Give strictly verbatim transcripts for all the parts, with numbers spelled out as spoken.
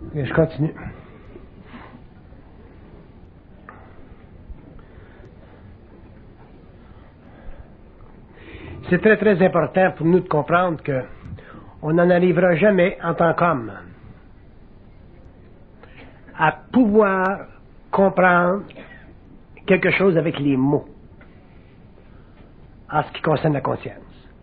Et je continue. C'est très très important pour nous de comprendre que on n'en arrivera jamais en tant qu'homme à pouvoir comprendre quelque chose avec les mots en ce qui concerne la conscience.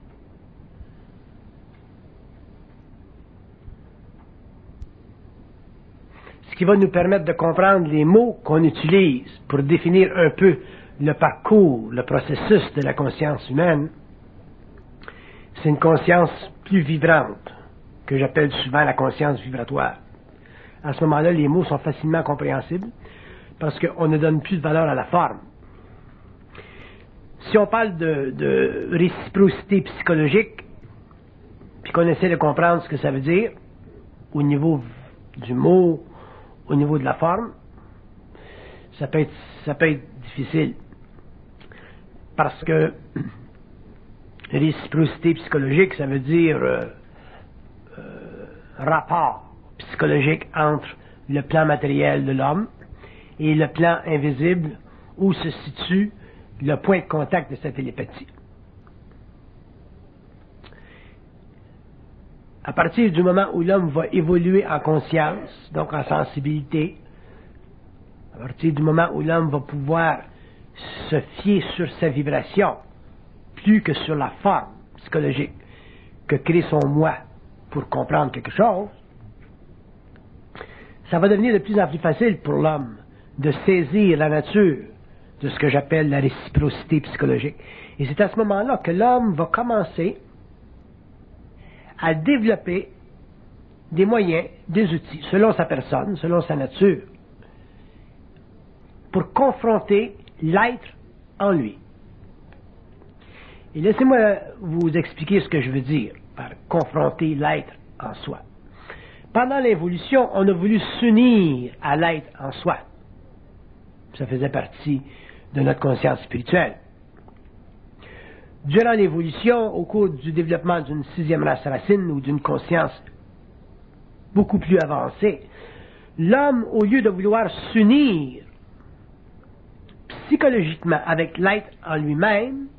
Ce qui va nous permettre de comprendre les mots qu'on utilise pour définir un peu le parcours, le processus de la conscience humaine, c'est une conscience plus vibrante, que j'appelle souvent la conscience vibratoire. À ce moment-là, les mots sont facilement compréhensibles parce qu'on ne donne plus de valeur à la forme. Si on parle de, de réciprocité psychologique, puis qu'on essaie de comprendre ce que ça veut dire, au niveau du mot, au niveau de la forme, ça peut être, ça peut être difficile. Parce que réciprocité psychologique, ça veut dire euh, euh, rapport psychologique entre le plan matériel de l'homme et le plan invisible où se situe le point de contact de cette télépathie. À partir du moment où l'homme va évoluer en conscience, donc en sensibilité, à partir du moment où l'homme va pouvoir se fier sur sa vibration, plus que sur la forme psychologique que crée son moi pour comprendre quelque chose, ça va devenir de plus en plus facile pour l'homme de saisir la nature de ce que j'appelle la réciprocité psychologique. Et c'est à ce moment-là que l'homme va commencer à développer des moyens, des outils, selon sa personne, selon sa nature, pour confronter l'être en lui. Et laissez-moi vous expliquer ce que je veux dire par confronter l'être en soi. Pendant l'évolution, on a voulu s'unir à l'être en soi. Ça faisait partie de notre conscience spirituelle. Durant l'évolution, au cours du développement d'une sixième race racine ou d'une conscience beaucoup plus avancée, l'homme, au lieu de vouloir s'unir psychologiquement avec l'être en lui-même,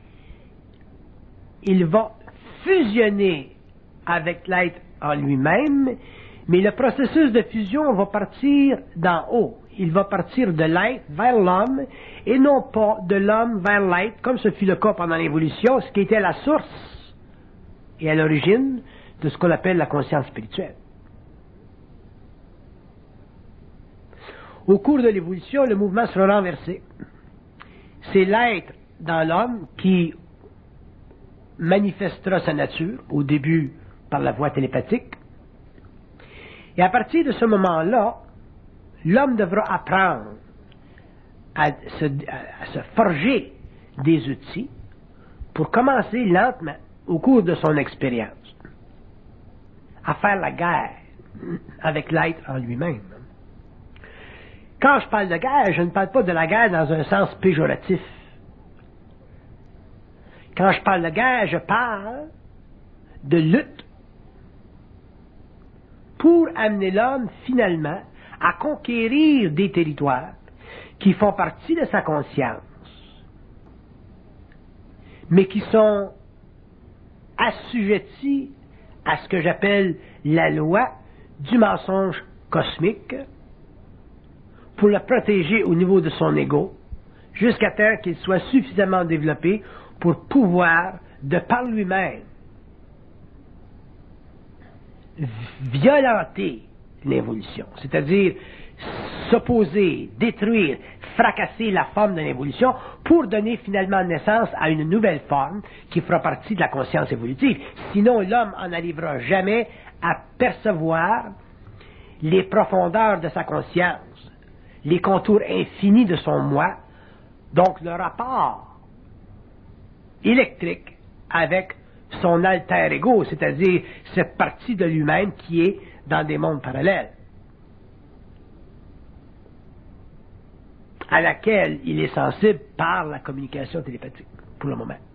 il va fusionner avec l'être en lui-même, mais le processus de fusion va partir d'en haut. Il va partir de l'être vers l'homme et non pas de l'homme vers l'être, comme ce fut le cas pendant l'évolution, ce qui était la source et à l'origine de ce qu'on appelle la conscience spirituelle. Au cours de l'évolution, le mouvement sera renversé. C'est l'être dans l'homme qui manifestera sa nature, au début par la voie télépathique. Et à partir de ce moment-là, l'homme devra apprendre à se, à se forger des outils pour commencer lentement, au cours de son expérience, à faire la guerre avec l'être en lui-même. Quand je parle de guerre, je ne parle pas de la guerre dans un sens péjoratif. Quand je parle de guerre, je parle de lutte pour amener l'homme finalement à conquérir des territoires qui font partie de sa conscience, mais qui sont assujettis à ce que j'appelle la loi du mensonge cosmique pour le protéger au niveau de son ego, jusqu'à temps qu'il soit suffisamment développé pour pouvoir, de par lui-même, violenter l'évolution, c'est-à-dire s'opposer, détruire, fracasser la forme de l'évolution pour donner finalement naissance à une nouvelle forme qui fera partie de la conscience évolutive. Sinon, l'homme en arrivera jamais à percevoir les profondeurs de sa conscience, les contours infinis de son moi, donc le rapport électrique avec son alter ego, c'est-à-dire cette partie de lui-même qui est dans des mondes parallèles, à laquelle il est sensible par la communication télépathique, pour le moment.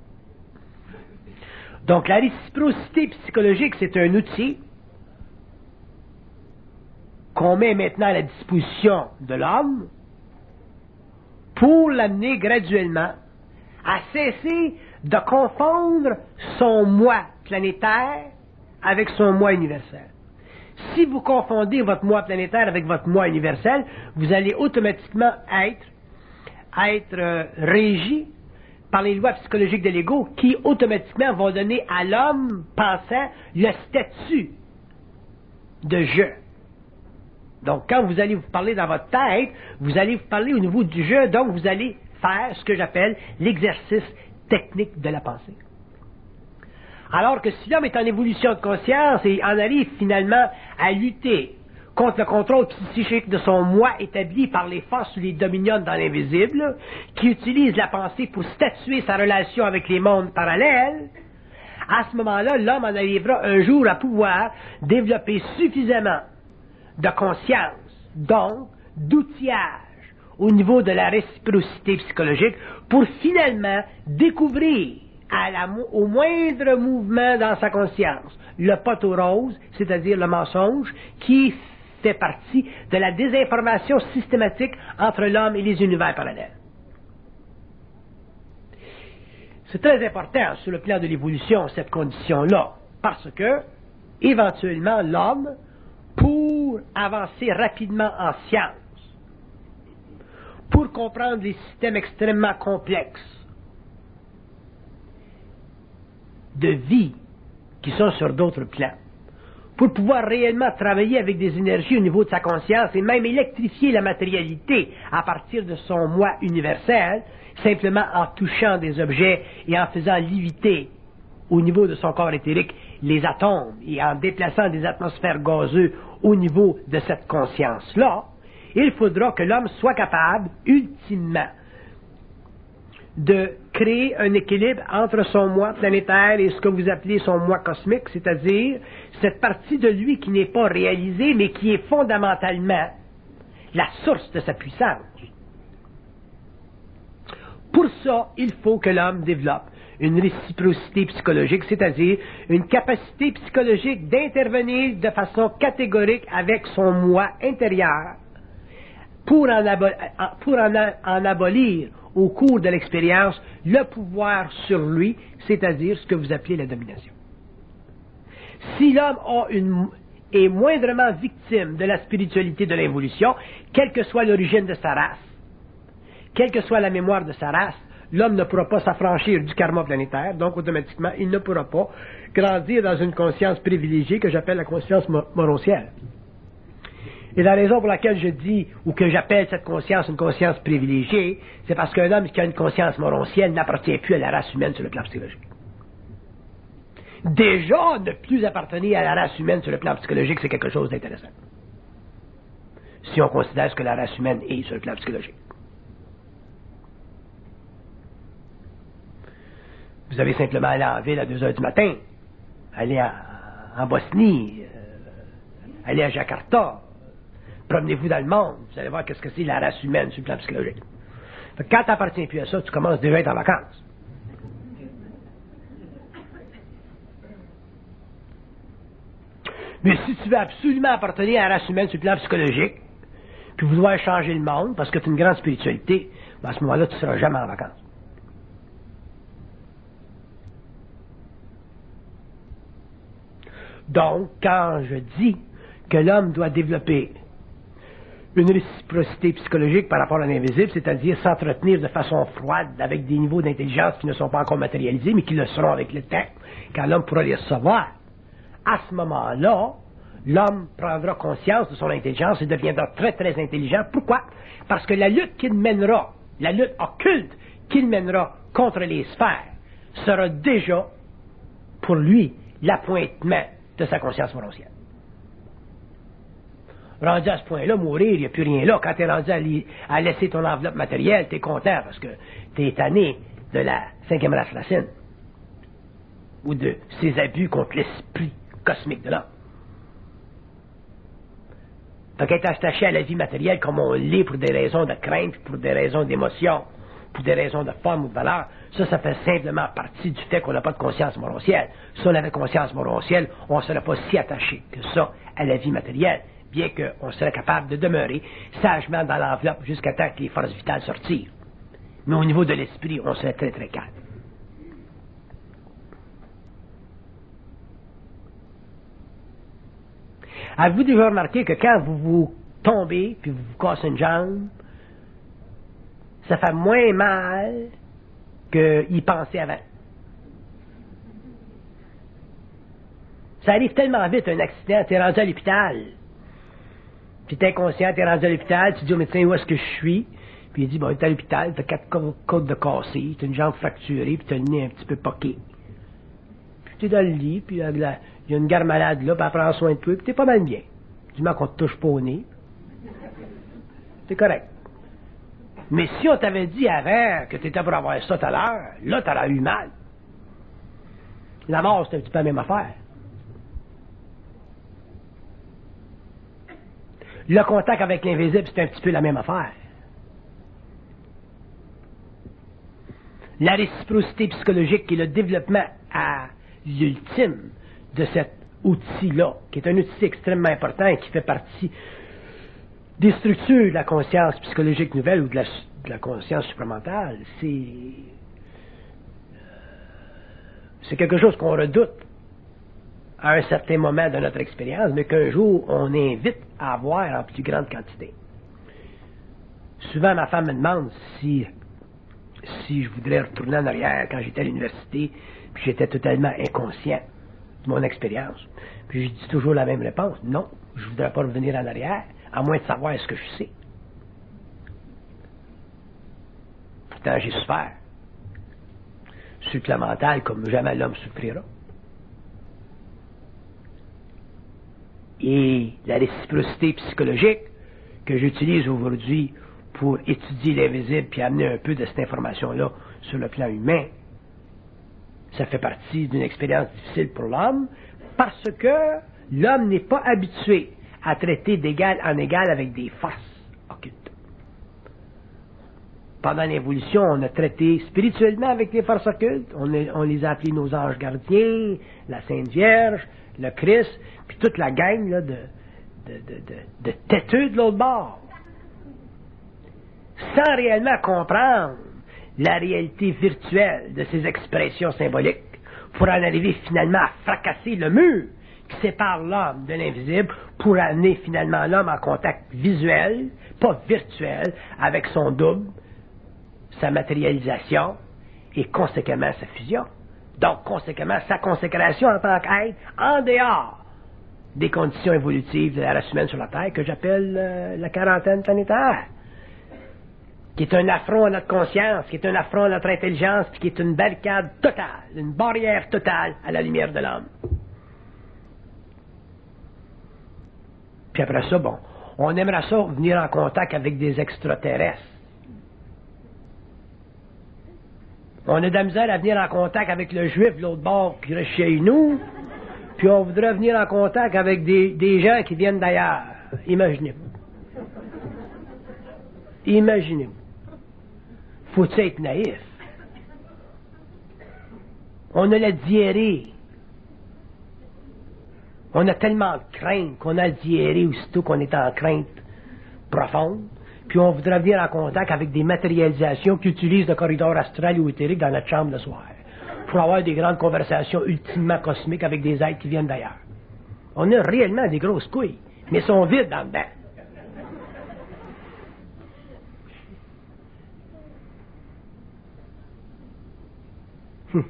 Donc la réciprocité psychologique, c'est un outil qu'on met maintenant à la disposition de l'homme pour l'amener graduellement à cesser de confondre son moi planétaire avec son moi universel. Si vous confondez votre moi planétaire avec votre moi universel, vous allez automatiquement être, être euh, régi par les lois psychologiques de l'ego qui automatiquement vont donner à l'homme pensant le statut de je. Donc, quand vous allez vous parler dans votre tête, vous allez vous parler au niveau du je, donc vous allez faire ce que j'appelle l'exercice technique de la pensée. Alors que si l'homme est en évolution de conscience et en arrive finalement à lutter contre le contrôle psychique de son moi établi par les forces ou les dominions dans l'invisible, qui utilise la pensée pour statuer sa relation avec les mondes parallèles, à ce moment-là, l'homme en arrivera un jour à pouvoir développer suffisamment de conscience, donc d'outillage au niveau de la réciprocité psychologique pour finalement découvrir à la, au moindre mouvement dans sa conscience le poteau rose, c'est-à-dire le mensonge, qui fait partie de la désinformation systématique entre l'homme et les univers parallèles. C'est très important sur le plan de l'évolution, cette condition-là, parce que, éventuellement, l'homme, pour avancer rapidement en science, pour comprendre les systèmes extrêmement complexes de vie qui sont sur d'autres plans, pour pouvoir réellement travailler avec des énergies au niveau de sa conscience et même électrifier la matérialité à partir de son moi universel, simplement en touchant des objets et en faisant léviter au niveau de son corps éthérique les atomes et en déplaçant des atmosphères gazeuses au niveau de cette conscience-là, il faudra que l'homme soit capable, ultimement, de créer un équilibre entre son moi planétaire et ce que vous appelez son moi cosmique, c'est-à-dire cette partie de lui qui n'est pas réalisée, mais qui est fondamentalement la source de sa puissance. Pour ça, il faut que l'homme développe une réciprocité psychologique, c'est-à-dire une capacité psychologique d'intervenir de façon catégorique avec son moi intérieur pour en, abo- pour en, en abolir au cours de l'expérience le pouvoir sur lui, c'est-à-dire ce que vous appelez la domination. Si l'homme a une, est moindrement victime de la spiritualité de l'évolution, quelle que soit l'origine de sa race, quelle que soit la mémoire de sa race, l'homme ne pourra pas s'affranchir du karma planétaire, donc automatiquement, il ne pourra pas grandir dans une conscience privilégiée que j'appelle la conscience moroncielle. Et la raison pour laquelle je dis, ou que j'appelle cette conscience une conscience privilégiée, c'est parce qu'un homme qui a une conscience moroncielle n'appartient plus à la race humaine sur le plan psychologique. Déjà, ne plus appartenir à la race humaine sur le plan psychologique, c'est quelque chose d'intéressant. Si on considère ce que la race humaine est sur le plan psychologique. Vous avez simplement allé en ville à deux heures du matin, aller à, en Bosnie, euh, aller à Jakarta, promenez-vous dans le monde, vous allez voir qu'est-ce que c'est la race humaine sur le plan psychologique. Fait que quand tu n'appartiens plus à ça, tu commences déjà à être en vacances. Mais si tu veux absolument appartenir à la race humaine sur le plan psychologique, puis vouloir changer le monde, parce que tu as une grande spiritualité, ben à ce moment-là, tu ne seras jamais en vacances. Donc, quand je dis que l'homme doit développer une réciprocité psychologique par rapport à l'invisible, c'est-à-dire s'entretenir de façon froide avec des niveaux d'intelligence qui ne sont pas encore matérialisés, mais qui le seront avec le temps, quand l'homme pourra les recevoir, à ce moment-là, l'homme prendra conscience de son intelligence et deviendra très, très intelligent. Pourquoi? Parce que la lutte qu'il mènera, la lutte occulte qu'il mènera contre les sphères, sera déjà, pour lui, l'appointement de sa conscience moroncielle. Rendu à ce point-là, mourir, il n'y a plus rien là. Quand tu es rendu à, li- à laisser ton enveloppe matérielle, tu es content parce que tu es tanné de la cinquième race racine ou de ses abus contre l'esprit cosmique de l'homme. Fait qu'être attaché à la vie matérielle comme on l'est pour des raisons de crainte, pour des raisons d'émotion, pour des raisons de forme ou de valeur, ça, ça fait simplement partie du fait qu'on n'a pas de conscience moroncielle. Si on avait conscience moroncielle, on ne serait pas si attaché que ça à la vie matérielle. bien qu'on serait capable de demeurer sagement dans l'enveloppe jusqu'à temps que les forces vitales sortirent. Mais au niveau de l'esprit, on serait très très calme. Avez-vous déjà remarqué que quand vous vous tombez puis vous vous cassez une jambe, ça fait moins mal qu'y penser avant? Ça arrive tellement vite, un accident, t'es rendu à l'hôpital. Puis t'es inconscient, t'es rendu à l'hôpital, tu dis au médecin où est-ce que je suis, puis il dit, bon, t'es à l'hôpital, t'as quatre côtes de cassées, t'as une jambe fracturée, puis t'as le nez un petit peu poqué. Puis t'es dans le lit, puis il y a une gare malade là, puis elle prend soin de toi, puis t'es pas mal bien. Du moment qu'on te touche pas au nez, c'est correct. Mais si on t'avait dit avant que t'étais pour avoir ça tout à l'heure, là, t'aurais eu mal. La mort, c'est un petit peu la même affaire. Le contact avec l'invisible, c'est un petit peu la même affaire. La réciprocité psychologique qui est le développement à l'ultime de cet outil-là, qui est un outil extrêmement important et qui fait partie des structures de la conscience psychologique nouvelle ou de la, de la conscience supramentale, c'est, c'est quelque chose qu'on redoute à un certain moment de notre expérience, mais qu'un jour, on invite à avoir en plus grande quantité. Souvent, ma femme me demande si, si je voudrais retourner en arrière quand j'étais à l'université, puis j'étais totalement inconscient de mon expérience. Puis je dis toujours la même réponse. Non, je ne voudrais pas revenir en arrière, à moins de savoir ce que je sais. Pourtant, j'ai souffert. Sur le plan mental, comme jamais l'homme souffrira. Et la réciprocité psychologique que j'utilise aujourd'hui pour étudier l'invisible puis amener un peu de cette information-là sur le plan humain, ça fait partie d'une expérience difficile pour l'homme parce que l'homme n'est pas habitué à traiter d'égal en égal avec des forces occultes. Pendant l'évolution, on a traité spirituellement avec les forces occultes, on, est, on les a appelés nos anges gardiens, la Sainte Vierge, le Christ, puis toute la gang là, de, de, de, de, de têteux de l'autre bord. Sans réellement comprendre la réalité virtuelle de ces expressions symboliques, pour en arriver finalement à fracasser le mur qui sépare l'homme de l'invisible, pour amener finalement l'homme en contact visuel, pas virtuel, avec son double, sa matérialisation et conséquemment sa fusion. Donc, conséquemment, sa consécration en tant qu'être en dehors des conditions évolutives de la race humaine sur la Terre que j'appelle euh, la quarantaine planétaire, qui est un affront à notre conscience, qui est un affront à notre intelligence, puis qui est une barricade totale, une barrière totale à la lumière de l'homme. Puis après ça, bon, on aimerait ça venir en contact avec des extraterrestres. On a de la misère à venir en contact avec le juif de l'autre bord qui reste chez nous, puis on voudrait venir en contact avec des, des gens qui viennent d'ailleurs. Imaginez-vous. Imaginez-vous. Faut-il être naïf? On a la diarrhée. On a tellement de crainte qu'on a la diarrhée aussitôt qu'on est en crainte profonde. Puis on voudrait venir en contact avec des matérialisations qui utilisent le corridor astral ou éthérique dans notre chambre le soir, pour avoir des grandes conversations ultimement cosmiques avec des êtres qui viennent d'ailleurs. On a réellement des grosses couilles, mais sont vides dans le dedans. Hum.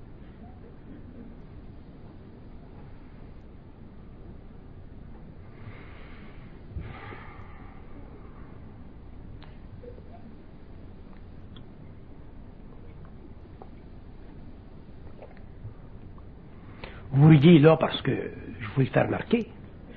Vous riez là parce que je vous le fais remarquer.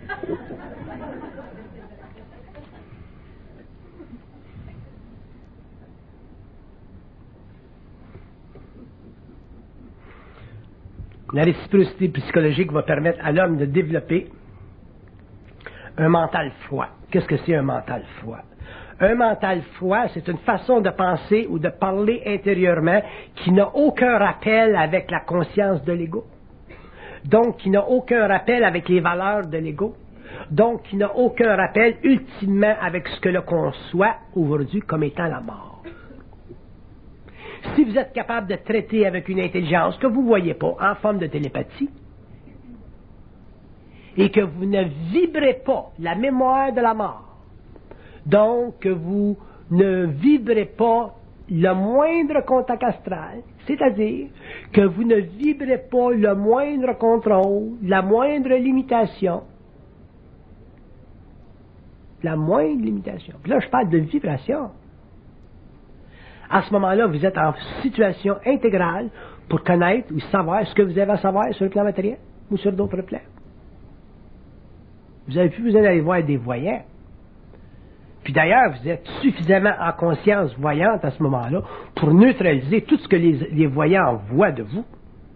La réciprocité psychologique va permettre à l'homme de développer un mental froid. Qu'est-ce que c'est un mental froid? Un mental froid, c'est une façon de penser ou de parler intérieurement qui n'a aucun rappel avec la conscience de l'ego. Donc, qui n'a aucun rappel avec les valeurs de l'ego. donc qui n'a aucun rappel ultimement avec ce que l'on conçoit aujourd'hui comme étant la mort. Si vous êtes capable de traiter avec une intelligence que vous ne voyez pas en forme de télépathie, et que vous ne vibrez pas la mémoire de la mort, donc que vous ne vibrez pas le moindre contact astral, c'est-à-dire que vous ne vibrez pas le moindre contrôle, la moindre limitation, la moindre limitation. Puis là, je parle de vibration. À ce moment-là, vous êtes en situation intégrale pour connaître ou savoir ce que vous avez à savoir sur le plan matériel ou sur d'autres plans. Vous n'avez plus besoin d'aller voir des voyants. Puis d'ailleurs, vous êtes suffisamment en conscience voyante à ce moment-là pour neutraliser tout ce que les, les voyants voient de vous.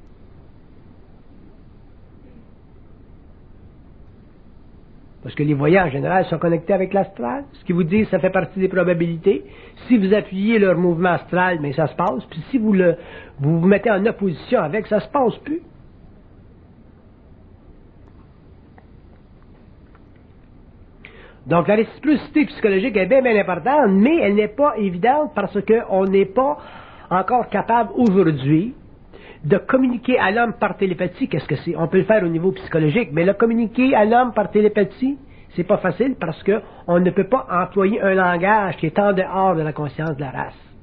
Parce que les voyants, en général, sont connectés avec l'astral. Ce qu'ils vous disent, ça fait partie des probabilités. Si vous appuyez leur mouvement astral, mais ça se passe. Puis si vous le, vous, vous mettez en opposition avec, ça se passe plus. Donc la réciprocité psychologique est bien, bien importante, mais elle n'est pas évidente parce qu'on n'est pas encore capable aujourd'hui de communiquer à l'homme par télépathie. Qu'est-ce que c'est? On peut le faire au niveau psychologique, mais le communiquer à l'homme par télépathie, c'est pas facile parce qu'on ne peut pas employer un langage qui est en dehors de la conscience de la race.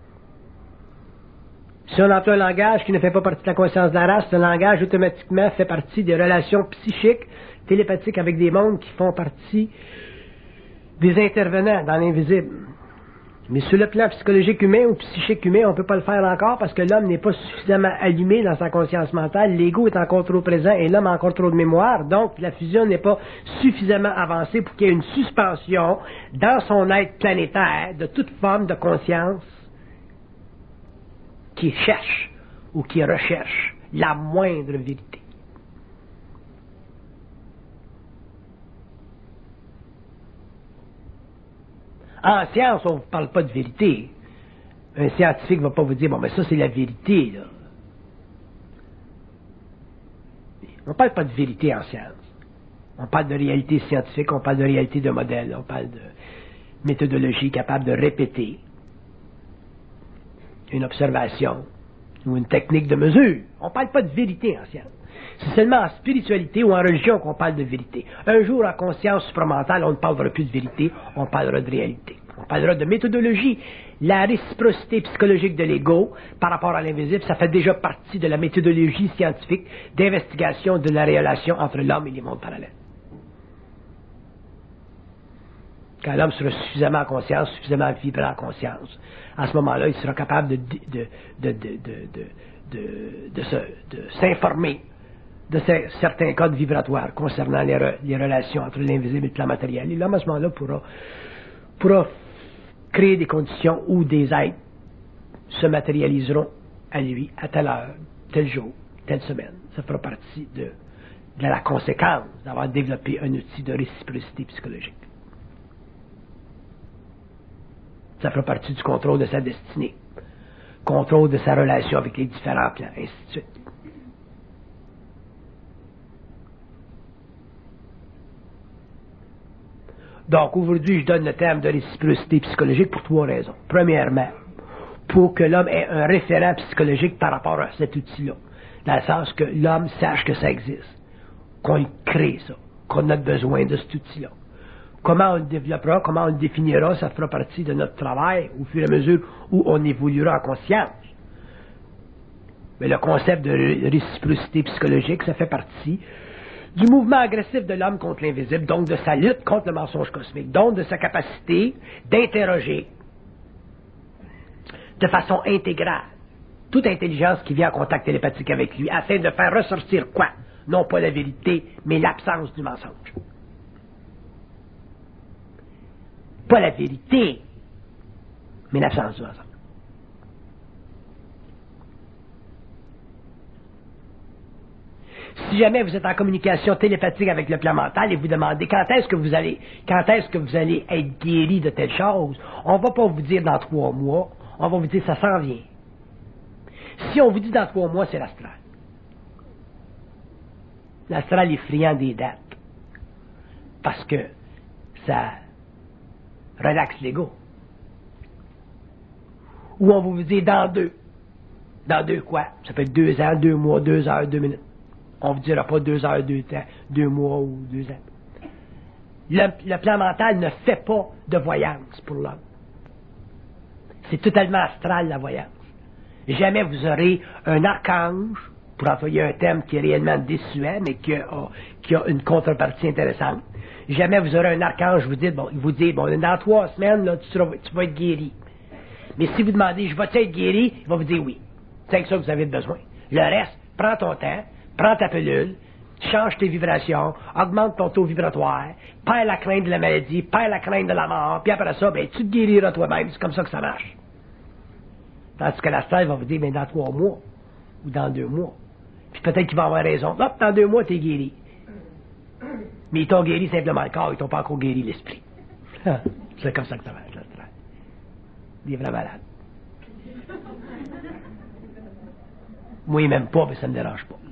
Si on emploie un langage qui ne fait pas partie de la conscience de la race, ce langage automatiquement fait partie des relations psychiques, télépathiques avec des mondes qui font partie des intervenants dans l'invisible. Mais sur le plan psychologique humain ou psychique humain, on ne peut pas le faire encore parce que l'homme n'est pas suffisamment allumé dans sa conscience mentale, l'ego est encore trop présent et l'homme a encore trop de mémoire, donc la fusion n'est pas suffisamment avancée pour qu'il y ait une suspension dans son être planétaire de toute forme de conscience qui cherche ou qui recherche la moindre vérité. En science, on ne vous parle pas de vérité. Un scientifique ne va pas vous dire, bon, mais ça, c'est la vérité, là. On ne parle pas de vérité en science. On parle de réalité scientifique, on parle de réalité de modèle, on parle de méthodologie capable de répéter une observation ou une technique de mesure. On ne parle pas de vérité en science. C'est seulement en spiritualité ou en religion qu'on parle de vérité. Un jour, en conscience supramentale, on ne parlera plus de vérité, on parlera de réalité. On parlera de méthodologie. La réciprocité psychologique de l'ego par rapport à l'invisible, ça fait déjà partie de la méthodologie scientifique d'investigation de la relation entre l'homme et les mondes parallèles. Quand l'homme sera suffisamment en conscience, suffisamment vibrant en conscience, à ce moment-là, il sera capable de, de, de, de, de, de, de, se, de s'informer de ces, certains codes vibratoires concernant les, re, les relations entre l'invisible et le plan matériel. Et l'homme, à ce moment-là, pourra, pourra créer des conditions où des êtres se matérialiseront à lui, à telle heure, tel jour, telle semaine. Ça fera partie de, de la conséquence d'avoir développé un outil de réciprocité psychologique. Ça fera partie du contrôle de sa destinée, contrôle de sa relation avec les différents plans, ainsi de suite. Donc, aujourd'hui, je donne le terme de réciprocité psychologique pour trois raisons. Premièrement, pour que l'homme ait un référent psychologique par rapport à cet outil-là. Dans le sens que l'homme sache que ça existe, qu'on crée ça, qu'on a besoin de cet outil-là. Comment on le développera, comment on le définira, ça fera partie de notre travail au fur et à mesure où on évoluera en conscience. Mais le concept de réciprocité psychologique, ça fait partie du mouvement agressif de l'homme contre l'invisible, donc de sa lutte contre le mensonge cosmique, donc de sa capacité d'interroger de façon intégrale toute intelligence qui vient en contact télépathique avec lui, afin de faire ressortir quoi? Non pas la vérité, mais l'absence du mensonge. Pas la vérité, mais l'absence du mensonge. Si jamais vous êtes en communication télépathique avec le plan mental et vous demandez quand est-ce que vous allez, quand est-ce que vous allez être guéri de telle chose, on ne va pas vous dire dans trois mois, on va vous dire ça s'en vient. Si on vous dit dans trois mois, c'est l'astral. L'astral est friand des dates. parce que ça relaxe l'ego. Ou on vous dit dans deux. Dans deux quoi? Ça peut être deux ans, deux mois, deux heures, deux minutes. On ne vous dira pas deux heures, deux temps, deux mois ou deux ans. Le, le plan mental ne fait pas de voyance pour l'homme. C'est totalement astral, la voyance. Jamais vous aurez un archange, pour employer un terme qui est réellement désuet, mais qui a, qui a une contrepartie intéressante. Jamais vous aurez un archange, vous dites, bon, il vous dit, bon, dans trois semaines, là, tu, seras, tu vas être guéri. Mais si vous demandez, je vais-tu être guéri, il va vous dire oui. C'est que ça que vous avez besoin. Le reste, prends ton temps, prends ta pilule, change tes vibrations, augmente ton taux vibratoire, perds la crainte de la maladie, perds la crainte de la mort, puis après ça, ben, tu te guériras toi-même. C'est comme ça que ça marche. Tandis que l'astral va vous dire, ben, dans trois mois, ou dans deux mois. Puis peut-être qu'il va avoir raison. Hop, dans deux mois, t'es guéri. Mais ils t'ont guéri simplement le corps, ils t'ont pas encore guéri l'esprit. C'est comme ça que ça marche, l'astral. Des vrais malades. Moi, il m'aime pas, mais ça me dérange pas.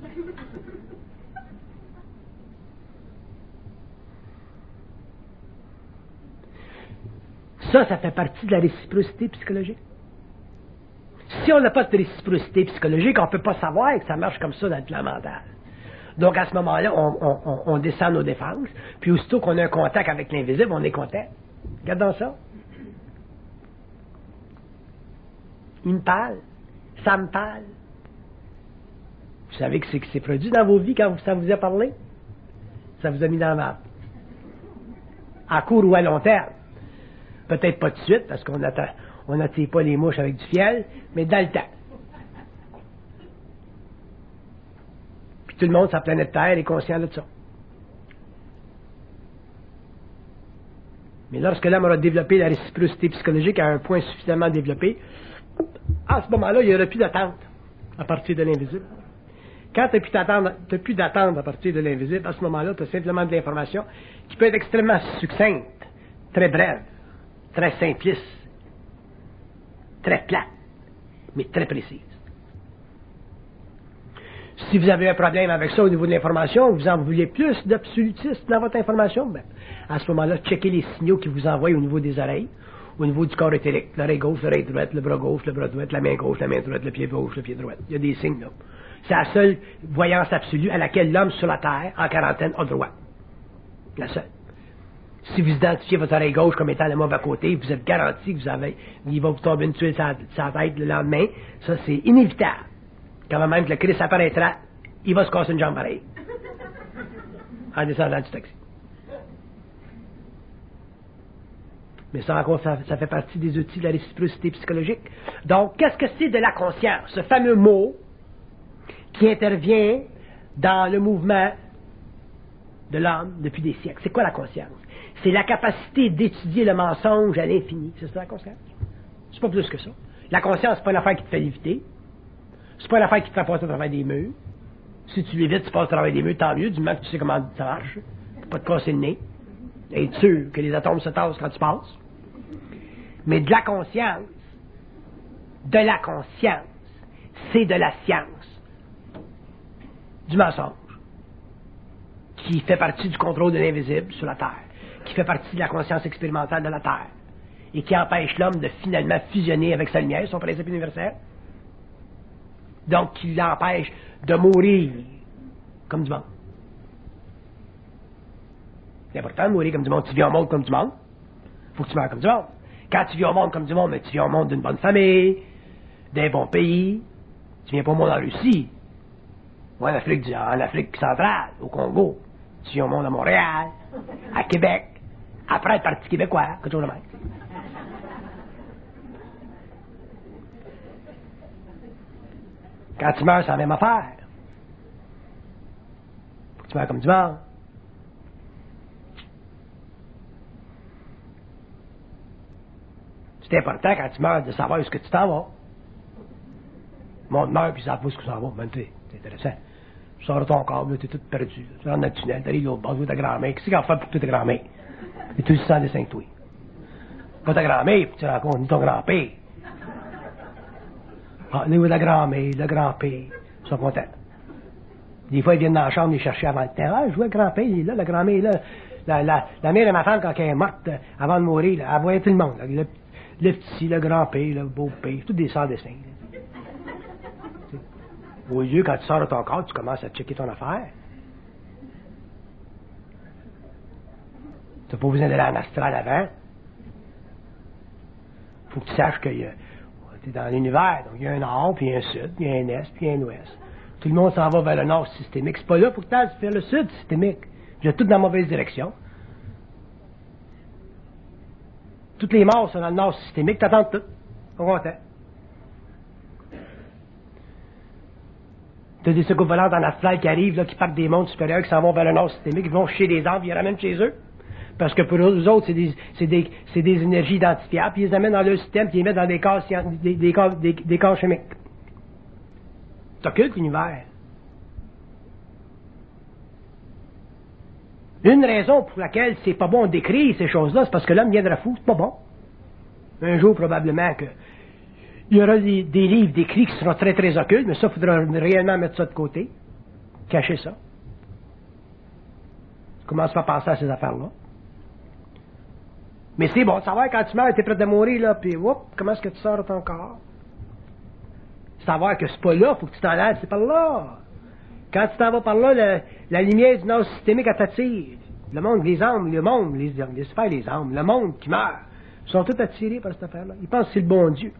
Ça, ça fait partie de la réciprocité psychologique. Si on n'a pas de réciprocité psychologique, on ne peut pas savoir que ça marche comme ça dans le plan mental. Donc, à ce moment-là, on, on, on, on descend nos défenses, puis aussitôt qu'on a un contact avec l'invisible, on est content. Regardons ça. Il me parle. Ça me parle. Vous savez que c'est qui s'est produit dans vos vies quand ça vous a parlé? Ça vous a mis dans la merde. À court ou à long terme. Peut-être pas tout de suite, parce qu'on attend. On n'attire pas les mouches avec du fiel, mais dans le temps. Puis tout le monde sur la planète Terre est conscient de ça. Mais lorsque l'homme aura développé la réciprocité psychologique à un point suffisamment développé, à ce moment-là, il n'y aura plus d'attente à partir de l'invisible. Quand tu n'as plus d'attente à partir de l'invisible, à ce moment-là, tu as simplement de l'information qui peut être extrêmement succincte, très brève, très simpliste, très plate, mais très précise. Si vous avez un problème avec ça au niveau de l'information, vous en voulez plus d'absolutisme dans votre information, ben, à ce moment-là, checkez les signaux qui vous envoient au niveau des oreilles, au niveau du corps éthérique, l'oreille gauche, l'oreille droite, le bras gauche, le bras droit, la main gauche, la main droite, le pied gauche, le pied droit. Il y a des signes là. C'est la seule voyance absolue à laquelle l'homme sur la Terre, en quarantaine, a droit. La seule. Si vous identifiez votre oreille gauche comme étant le mauvais côté, vous êtes garanti que vous avez, il va vous tomber une tuile sur la tête le lendemain. Ça, c'est inévitable. Quand même que le Christ apparaîtra, il va se casser une jambe pareille. En descendant du taxi. Mais ça encore, ça, ça fait partie des outils de la réciprocité psychologique. Donc, qu'est-ce que c'est de la conscience? Ce fameux mot qui intervient dans le mouvement de l'homme depuis des siècles. C'est quoi la conscience? C'est la capacité d'étudier le mensonge à l'infini. C'est ça la conscience? C'est pas plus que ça. La conscience, c'est pas une affaire qui te fait léviter. C'est pas une affaire qui te fait passer au travers des murs. Si tu l'évites, tu passes au travers des murs, tant mieux, du moment que tu sais comment ça marche. Faut pas te casser le nez. Et être sûr que les atomes se tassent quand tu passes. Mais de la conscience, de la conscience, c'est de la science du mensonge, qui fait partie du contrôle de l'invisible sur la Terre, qui fait partie de la conscience expérimentale de la Terre, et qui empêche l'homme de finalement fusionner avec sa lumière, son principe universel. Donc, qui l'empêche de mourir comme du monde. C'est important de mourir comme du monde. Tu vis au monde comme du monde, il faut que tu meurs comme du monde. Quand tu vis au monde comme du monde, mais tu vis au monde d'une bonne famille, d'un bon pays, tu viens pas au monde en Russie, ou en Afrique, du, en Afrique centrale, au Congo, tu viens au monde à Montréal, à Québec, après le Parti québécois, quelque chose de même. Quand tu meurs, c'est la même affaire. Faut que tu meurs comme du monde. C'est important quand tu meurs de savoir où est-ce que tu t'en vas. Le monde meurt puis ils savent pas où est-ce que tu t'en vas. Ben, c'est intéressant. Tu sors de ton corps, là, t'es tout perdu. Tu rentres dans le tunnel, t'arrives l'autre bord, ta grand-mère. Qu'est-ce qu'il va faire pour que ta grand-mère? Et tu le sens des cinq toi. Pas ta grand-mère, puis tu rencontres ni ton grand-père. Ah, là où la grand-mère, le grand-père, ils sont contents. Des fois, ils viennent dans la chambre les chercher avant le temps. Ah, je vois le grand-père, il est là, la grand-mère est là. la, la, la mère de ma femme, quand elle est morte, euh, avant de mourir, là, elle voyait tout le monde. Là, le, le petit, le grand-père, le beau-père, toutes des sœurs de saints. Au lieu, quand tu sors de ton corps, tu commences à checker ton affaire. Tu n'as pas besoin d'aller en astral avant. Il faut que tu saches que tu es dans l'univers. Donc, il y a un nord, puis il y a un sud, il y a un est, puis il y a un ouest. Tout le monde s'en va vers le nord systémique. C'est pas là, il faut que tu ailles vers le sud systémique. Vous êtes tous dans la mauvaise direction. Toutes les morts sont dans le nord systémique. T'attends tout. On va content. Tu as des secours volantes en astral qui arrivent, là, qui partent des mondes supérieurs, qui s'en vont vers le nord systémique, ils vont chez les arbres, ils les ramènent chez eux. Parce que pour eux autres, c'est des, c'est des, c'est des énergies identifiables, puis ils les amènent dans leur système, puis ils les mettent dans des corps, des, des, corps, des, des corps chimiques. T'occultes l'univers. Une raison pour laquelle c'est pas bon d'écrire ces choses-là, c'est parce que l'homme viendra fou, c'est pas bon. Un jour, probablement, que il y aura des, des livres d'écrits qui seront très, très occultes, mais ça, il faudra réellement mettre ça de côté. Cacher ça. Tu commences pas à penser à ces affaires-là. Mais c'est bon de savoir quand tu meurs, tu es prêt de mourir, là, puis, whoop, comment est-ce que tu sors de ton corps? Savoir que c'est pas là, il faut que tu t'en ailles, c'est par là. Quand tu t'en vas par là, le, la lumière du nord systémique, elle t'attire. Le monde, les âmes, le monde, les, les sphères, les âmes, le monde qui meurt, sont tous attirés par cette affaire-là. Ils pensent que c'est le bon Dieu.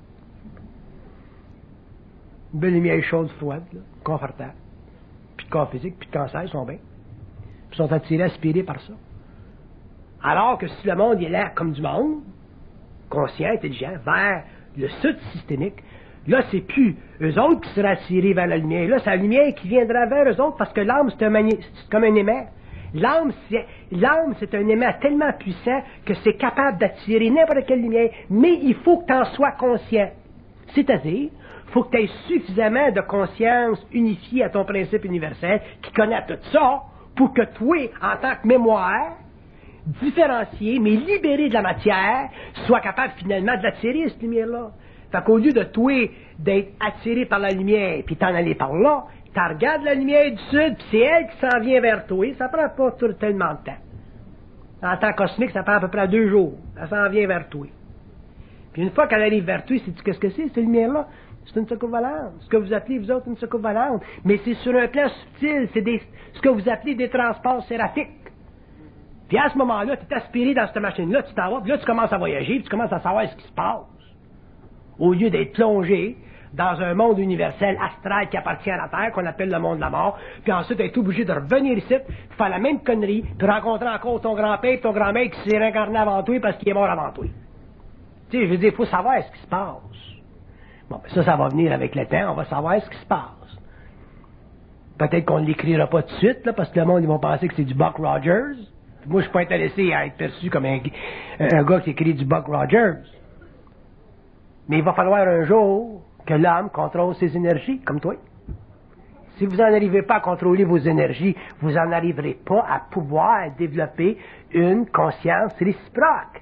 Une belle lumière chaude, froide, là, confortable. Puis de corps physique, puis de cancer, ils sont bien. Puis ils sont attirés, aspirés par ça. Alors que si le monde il est là comme du monde, conscient, intelligent, vers le sud systémique, là, c'est plus eux autres qui seraient attirés vers la lumière. Là, c'est la lumière qui viendra vers eux autres parce que l'âme, c'est, un mani- c'est comme un aimant. L'âme c'est, l'âme, c'est un aimant tellement puissant que c'est capable d'attirer n'importe quelle lumière, mais il faut que tu en sois conscient. C'est-à-dire, il faut que tu aies suffisamment de conscience unifiée à ton principe universel qui connaît tout ça pour que toi, en tant que mémoire, différencié, mais libéré de la matière, sois capable finalement de l'attirer, cette lumière-là. Fait qu'au lieu de toi d'être attiré par la lumière puis t'en aller par là, tu regardes la lumière du sud, puis c'est elle qui s'en vient vers toi. Ça prend pas tout, tellement de temps. En temps cosmique, ça prend à peu près deux jours. Elle s'en vient vers toi. Puis une fois qu'elle arrive vers toi, sais-tu qu'est-ce que c'est, cette lumière-là? C'est une circonvolante. Ce que vous appelez, vous autres, une circonvolante. Mais c'est sur un plan subtil. C'est des, ce que vous appelez des transports séraphiques. Puis à ce moment-là, tu es aspiré dans cette machine-là, tu t'en vas, puis là, tu commences à voyager, puis tu commences à savoir ce qui se passe. Au lieu d'être plongé dans un monde universel astral qui appartient à la Terre, qu'on appelle le monde de la mort, puis ensuite être obligé de revenir ici, puis faire la même connerie, puis rencontrer encore ton grand-père et ton grand-mère qui s'est réincarné avant toi parce qu'il est mort avant toi. Tu sais, je veux dire, il faut savoir ce qui se passe. Bon, ben ça, ça va venir avec le temps, on va savoir ce qui se passe. Peut-être qu'on ne l'écrira pas tout de suite, là, parce que le monde, ils vont penser que c'est du Buck Rogers. Puis moi, je suis pas intéressé à être perçu comme un, un gars qui écrit du Buck Rogers. Mais il va falloir un jour que l'âme contrôle ses énergies, comme toi. Si vous n'en arrivez pas à contrôler vos énergies, vous n'en arriverez pas à pouvoir développer une conscience réciproque.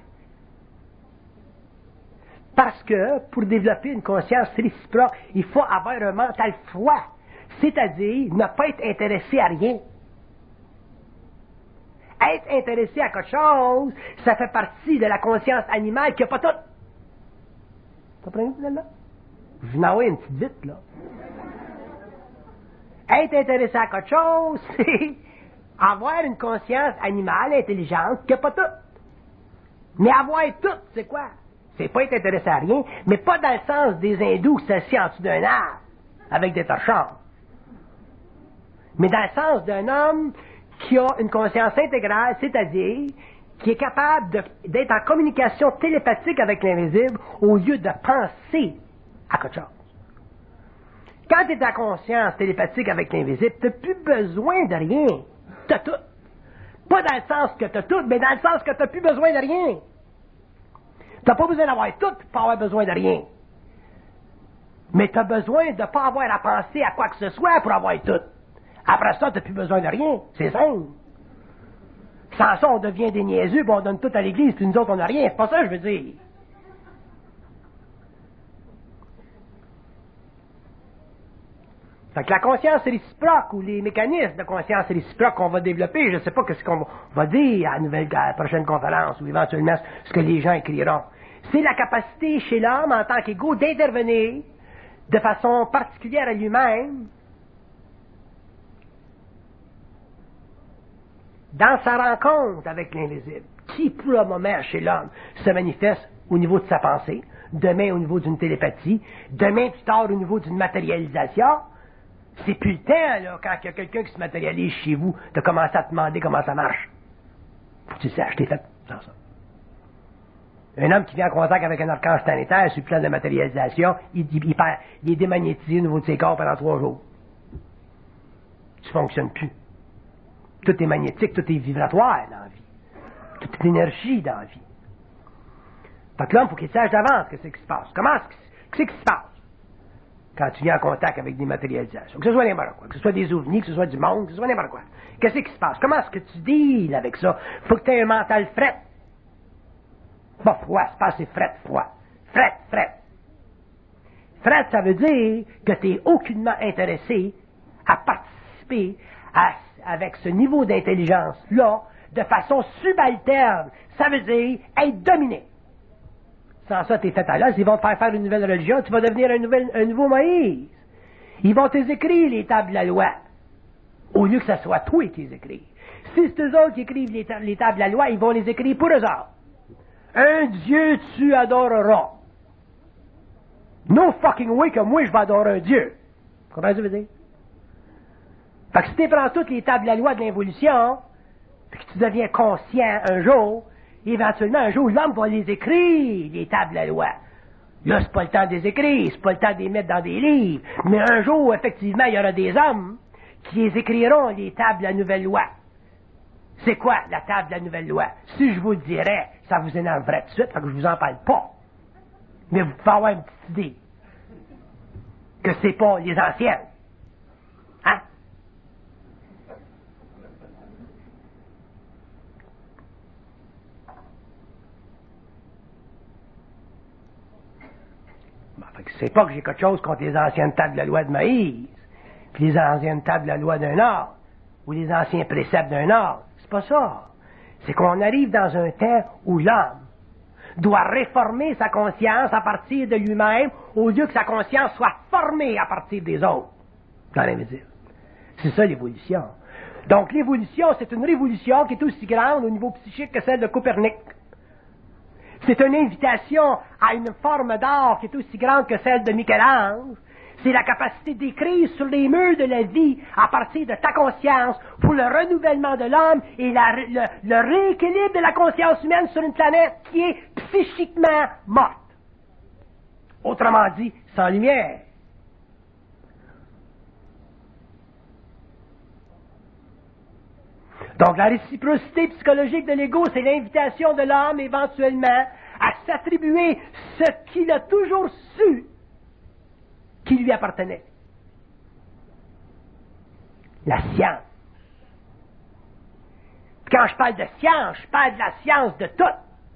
Parce que pour développer une conscience réciproque, il faut avoir un mental froid. C'est-à-dire ne pas être intéressé à rien. Être intéressé à quelque chose, ça fait partie de la conscience animale qui n'a pas tout. T'as pris une là? Je vous envoie une petite vite, là. Être intéressé à quelque chose, c'est avoir une conscience animale, intelligente, qui n'a pas tout. Mais avoir tout, c'est quoi? C'est pas être intéressé à rien, mais pas dans le sens des hindous qui s'assient en dessous d'un arbre, avec des torchons. Mais dans le sens d'un homme qui a une conscience intégrale, c'est-à-dire qui est capable de, d'être en communication télépathique avec l'invisible au lieu de penser à quelque chose. Quand tu es en conscience télépathique avec l'invisible, tu n'as plus besoin de rien. Tu as tout. Pas dans le sens que tu as tout, mais dans le sens que tu n'as plus besoin de rien. Tu n'as pas besoin d'avoir tout pour pas avoir besoin de rien. Mais tu as besoin de ne pas avoir à penser à quoi que ce soit pour avoir tout. Après ça, tu n'as plus besoin de rien. C'est simple. Sans ça, on devient des niaiseux, puis on donne tout à l'Église, puis nous autres, on n'a rien. C'est pas ça que je veux dire. Fait que la conscience réciproque ou les mécanismes de conscience réciproque qu'on va développer, je ne sais pas ce qu'on va dire à la, nouvelle, à la prochaine conférence ou éventuellement ce que les gens écriront. C'est la capacité chez l'homme en tant qu'égo d'intervenir de façon particulière à lui-même dans sa rencontre avec l'invisible, qui pour le moment chez l'homme se manifeste au niveau de sa pensée, demain au niveau d'une télépathie, demain plus tard au niveau d'une matérialisation. C'est plus le temps, là, quand il y a quelqu'un qui se matérialise chez vous, de commencer à te demander comment ça marche. Faut que tu saches, t'es fait sans ça. Un homme qui vient en contact avec un archange planétaire sur le plan de matérialisation, il, il, il, perd, il est démagnétisé au niveau de ses corps pendant trois jours. Tu ne fonctionnes plus. Tout est magnétique, tout est vibratoire dans la vie. Tout est énergie dans la vie. Fait que l'homme, il faut qu'il sache d'avance ce qui se passe. Comment qu'est-ce qui se passe quand tu viens en contact avec des matérialisations? Que ce soit n'importe quoi, que ce soit des ovnis, que ce soit du monde, que ce soit n'importe quoi. Qu'est-ce qui se passe? Comment est-ce que tu deals avec ça? Il faut que tu aies un mental fret. Pas froid, c'est pas assez fret, froid. Fret, fret. Fret, ça veut dire que tu n'es aucunement intéressé à participer à, avec ce niveau d'intelligence-là de façon subalterne. Ça veut dire être dominé. Sans ça, tu es fait à l'os, ils vont te faire faire une nouvelle religion, tu vas devenir un, nouvel, un nouveau Moïse. Ils vont t'écrire les tables de la loi, au lieu que ce soit toi qui les écrives. Si c'est eux autres qui écrivent les, ta- les tables de la loi, ils vont les écrire pour eux autres. Un Dieu tu adoreras. No fucking way que moi je vais adorer un Dieu. Tu comprends ce que je veux dire? Fait que si tu prends toutes les tables de la loi de l'involution, puis que tu deviens conscient un jour, éventuellement un jour l'homme va les écrire, les tables de la loi. Là, c'est pas le temps de les écrire, c'est pas le temps de les mettre dans des livres. Mais un jour, effectivement, il y aura des hommes qui les écriront, les tables de la nouvelle loi. C'est quoi la table de la nouvelle loi? Si je vous le dirais, ça vous énerverait tout de suite, fait que je vous en parle pas. Mais vous pouvez avoir une petite idée que c'est pas les anciennes. Hein? Bon, fait que c'est pas que j'ai quelque chose contre les anciennes tables de la loi de Moïse, puis les anciennes tables de la loi d'un ordre, ou les anciens préceptes d'un ordre. C'est pas ça. C'est qu'on arrive dans un temps où l'homme doit réformer sa conscience à partir de lui-même, au lieu que sa conscience soit formée à partir des autres, dans l'invisible. C'est ça l'évolution. Donc l'évolution, c'est une révolution qui est aussi grande au niveau psychique que celle de Copernic. C'est une invitation à une forme d'art qui est aussi grande que celle de Michel-Ange. C'est la capacité d'écrire sur les murs de la vie à partir de ta conscience pour le renouvellement de l'homme et la, le, le rééquilibre de la conscience humaine sur une planète qui est psychiquement morte. Autrement dit, sans lumière. Donc la réciprocité psychologique de l'ego, c'est l'invitation de l'homme éventuellement à s'attribuer ce qu'il a toujours su qui lui appartenait. La science. Quand je parle de science, je parle de la science de tout.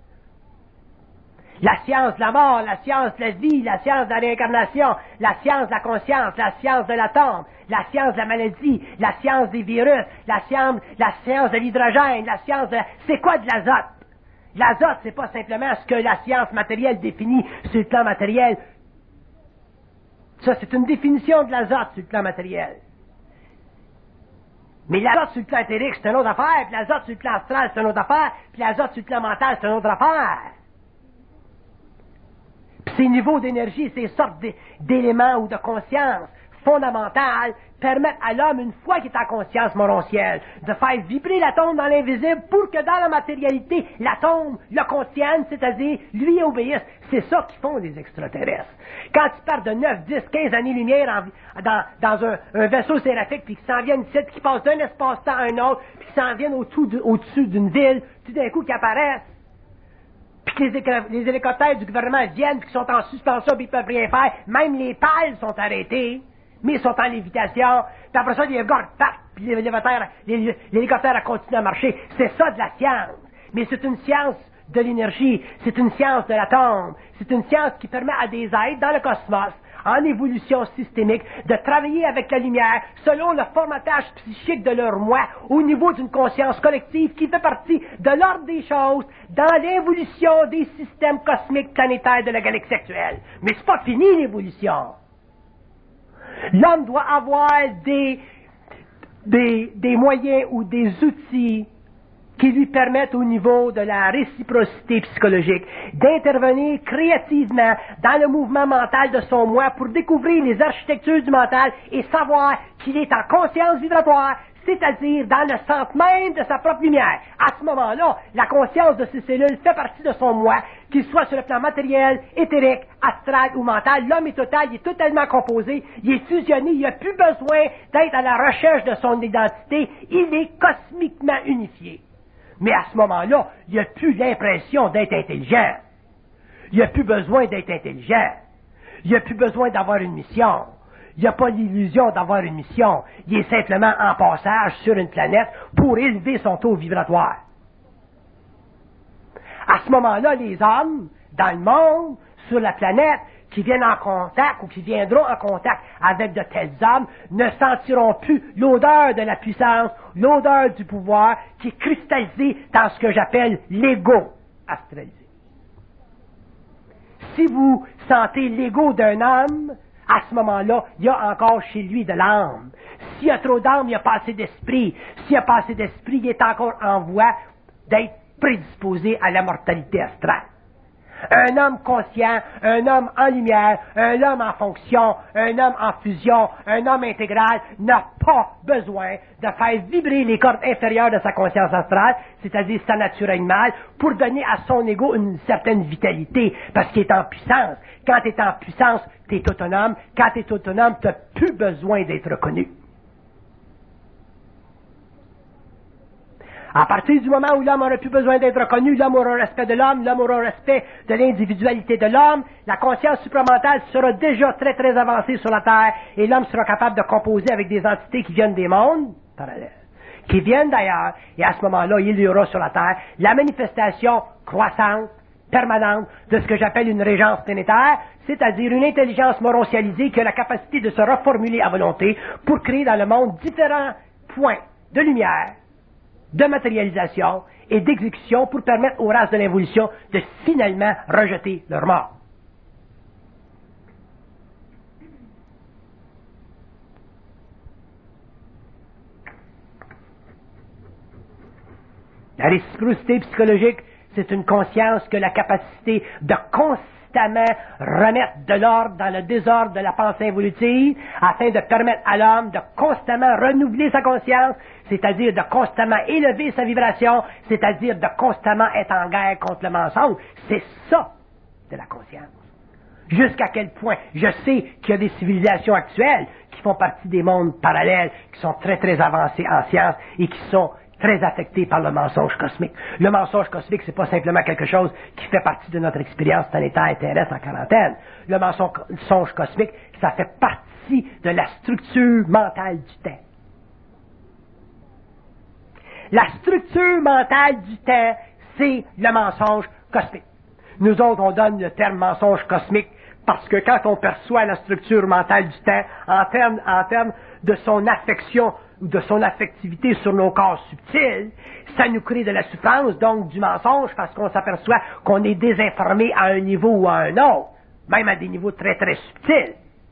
La science de la mort, la science de la vie, la science de la réincarnation, la science de la conscience, la science de l'atome, la science de la maladie, la science des virus, la science, la science de l'hydrogène, la science de... C'est quoi de l'azote? L'azote, c'est pas simplement ce que la science matérielle définit sur le plan matériel. Ça, c'est une définition de l'azote sur le plan matériel. Mais l'azote sur le plan éthérique, c'est une autre affaire, puis l'azote sur le plan astral, c'est une autre affaire, puis l'azote sur le plan mental, c'est une autre affaire. Puis ces niveaux d'énergie, ces sortes d'éléments ou de conscience fondamentales permettent à l'homme, une fois qu'il est en conscience morontielle, de faire vibrer l'atome dans l'invisible pour que dans la matérialité, l'atome le contienne, c'est-à-dire lui obéisse. C'est ça qu'ils font les extraterrestres. Quand ils partent de neuf, dix, quinze années-lumière en, dans, dans un, un vaisseau séraphique, puis qu'ils s'en viennent ici, qui passent d'un espace-temps à un autre, puis qu'ils s'en viennent au-dessus, au-dessus d'une ville, tout d'un coup qu'ils apparaissent, puis que les, éco- les hélicoptères du gouvernement viennent, puis qu'ils sont en suspension, puis ils peuvent rien faire, même les pales sont arrêtées, mais ils sont en lévitation, puis après ça, les gars partent, puis l'hélicoptère, l'hélicoptère a continué à marcher. C'est ça de la science. Mais c'est une science de l'énergie, c'est une science de l'atome, c'est une science qui permet à des êtres dans le cosmos, en évolution systémique, de travailler avec la lumière selon le formatage psychique de leur moi au niveau d'une conscience collective qui fait partie de l'ordre des choses dans l'évolution des systèmes cosmiques planétaires de la galaxie actuelle. Mais c'est pas fini l'évolution. L'homme doit avoir des, des, des moyens ou des outils qui lui permettent au niveau de la réciprocité psychologique d'intervenir créativement dans le mouvement mental de son moi pour découvrir les architectures du mental et savoir qu'il est en conscience vibratoire, c'est-à-dire dans le centre même de sa propre lumière. À ce moment-là, la conscience de ces cellules fait partie de son moi, qu'il soit sur le plan matériel, éthérique, astral ou mental. L'homme est total, il est totalement composé, il est fusionné, il n'a plus besoin d'être à la recherche de son identité, il est cosmiquement unifié. Mais à ce moment-là, il n'y a plus l'impression d'être intelligent. Il n'y a plus besoin d'être intelligent. Il n'y a plus besoin d'avoir une mission. Il n'y a pas l'illusion d'avoir une mission. Il est simplement en passage sur une planète pour élever son taux vibratoire. À ce moment-là, les hommes, dans le monde, sur la planète, qui viennent en contact ou qui viendront en contact avec de tels hommes ne sentiront plus l'odeur de la puissance, l'odeur du pouvoir qui est cristallisée dans ce que j'appelle l'ego astralisé. Si vous sentez l'ego d'un homme, à ce moment-là, il y a encore chez lui de l'âme. S'il y a trop d'âme, il n'y a pas assez d'esprit. S'il n'y a pas assez d'esprit, il est encore en voie d'être prédisposé à la mortalité astrale. Un homme conscient, un homme en lumière, un homme en fonction, un homme en fusion, un homme intégral n'a pas besoin de faire vibrer les cordes inférieures de sa conscience astrale, c'est-à-dire sa nature animale, pour donner à son ego une certaine vitalité, parce qu'il est en puissance. Quand tu es en puissance, tu es autonome. Quand tu es autonome, tu n'as plus besoin d'être reconnu. À partir du moment où l'homme n'aura plus besoin d'être reconnu, l'homme aura respect de l'homme, l'homme aura respect de l'individualité de l'homme, la conscience supramentale sera déjà très très avancée sur la Terre et l'homme sera capable de composer avec des entités qui viennent des mondes parallèles, qui viennent d'ailleurs, et à ce moment-là, il y aura sur la Terre la manifestation croissante, permanente, de ce que j'appelle une régence planétaire, c'est-à-dire une intelligence moroncialisée qui a la capacité de se reformuler à volonté pour créer dans le monde différents points de lumière, de matérialisation et d'exécution pour permettre aux races de l'évolution de finalement rejeter leur mort. La réciprocité psychologique, c'est une conscience que la capacité de constamment remettre de l'ordre dans le désordre de la pensée évolutive afin de permettre à l'homme de constamment renouveler sa conscience, c'est-à-dire de constamment élever sa vibration, c'est-à-dire de constamment être en guerre contre le mensonge. C'est ça de la conscience. Jusqu'à quel point je sais qu'il y a des civilisations actuelles qui font partie des mondes parallèles, qui sont très très avancées en sciences et qui sont très affectés par le mensonge cosmique. Le mensonge cosmique, c'est pas simplement quelque chose qui fait partie de notre expérience planétaire et terrestre en quarantaine. Le mensonge cosmique, ça fait partie de la structure mentale du temps. La structure mentale du temps, c'est le mensonge cosmique. Nous autres, on donne le terme mensonge cosmique parce que quand on perçoit la structure mentale du temps en termes, en termes de son affection ou de son affectivité sur nos corps subtils, ça nous crée de la souffrance, donc du mensonge, parce qu'on s'aperçoit qu'on est désinformé à un niveau ou à un autre, même à des niveaux très très subtils.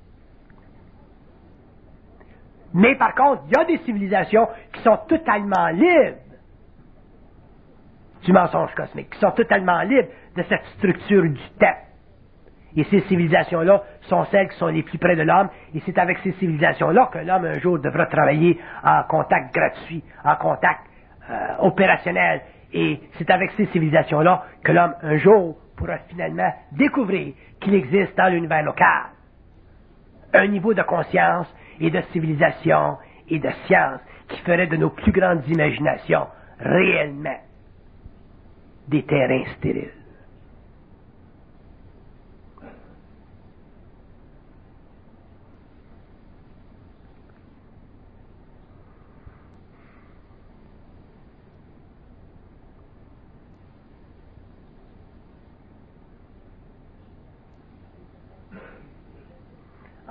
Mais par contre, il y a des civilisations qui sont totalement libres du mensonge cosmique, qui sont totalement libres de cette structure du temps. Et ces civilisations-là sont celles qui sont les plus près de l'homme, et c'est avec ces civilisations-là que l'homme un jour devra travailler en contact gratuit, en contact euh, opérationnel, et c'est avec ces civilisations-là que l'homme un jour pourra finalement découvrir qu'il existe dans l'univers local un niveau de conscience et de civilisation et de science qui ferait de nos plus grandes imaginations réellement des terrains stériles.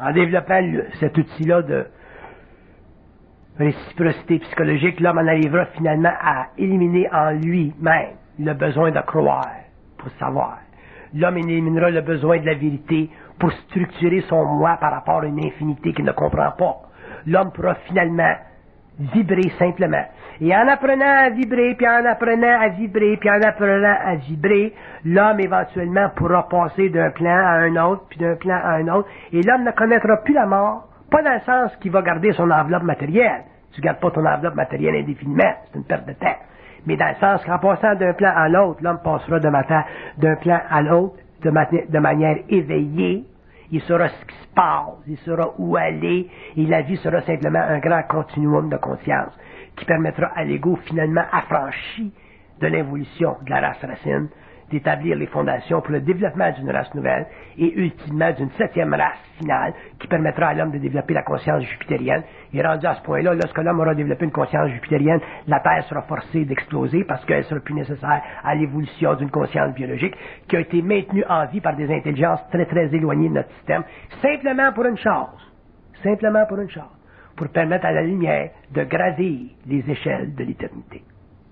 en développant le, cet outil-là de réciprocité psychologique, l'homme en arrivera finalement à éliminer en lui-même le besoin de croire pour savoir. L'homme éliminera le besoin de la vérité pour structurer son moi par rapport à une infinité qu'il ne comprend pas. L'homme pourra finalement vibrer simplement. Et en apprenant à vibrer, puis en apprenant à vibrer, puis en apprenant à vibrer, l'homme éventuellement pourra passer d'un plan à un autre, puis d'un plan à un autre, et l'homme ne connaîtra plus la mort, pas dans le sens qu'il va garder son enveloppe matérielle. Tu ne gardes pas ton enveloppe matérielle indéfiniment, c'est une perte de temps. Mais dans le sens qu'en passant d'un plan à l'autre, l'homme passera de matin d'un plan à l'autre de, de manière éveillée. Il saura ce qui se passe, il saura où aller, et la vie sera simplement un grand continuum de conscience qui permettra à l'ego finalement affranchi de l'évolution de la race racine, d'établir les fondations pour le développement d'une race nouvelle et ultimement d'une septième race finale qui permettra à l'homme de développer la conscience jupitérienne. Et rendu à ce point-là, lorsque l'homme aura développé une conscience jupitérienne, la Terre sera forcée d'exploser parce qu'elle sera plus nécessaire à l'évolution d'une conscience biologique qui a été maintenue en vie par des intelligences très très éloignées de notre système, simplement pour une chose, simplement pour une chose, pour permettre à la lumière de gravir les échelles de l'éternité.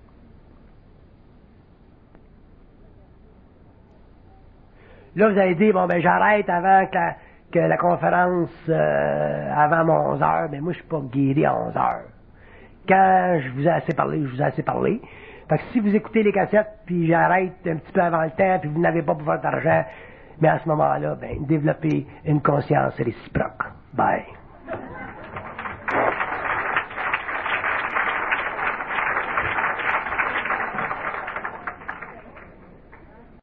Là, vous allez dire, bon, ben, j'arrête avant que la, que la conférence, euh, avant mon onze heures. Ben, moi, je suis pas guéri à onze heures. Quand je vous ai assez parlé, je vous ai assez parlé. Fait que si vous écoutez les cassettes, puis j'arrête un petit peu avant le temps, puis vous n'avez pas pour votre argent, mais à ce moment-là, ben, développez une conscience réciproque. Bye.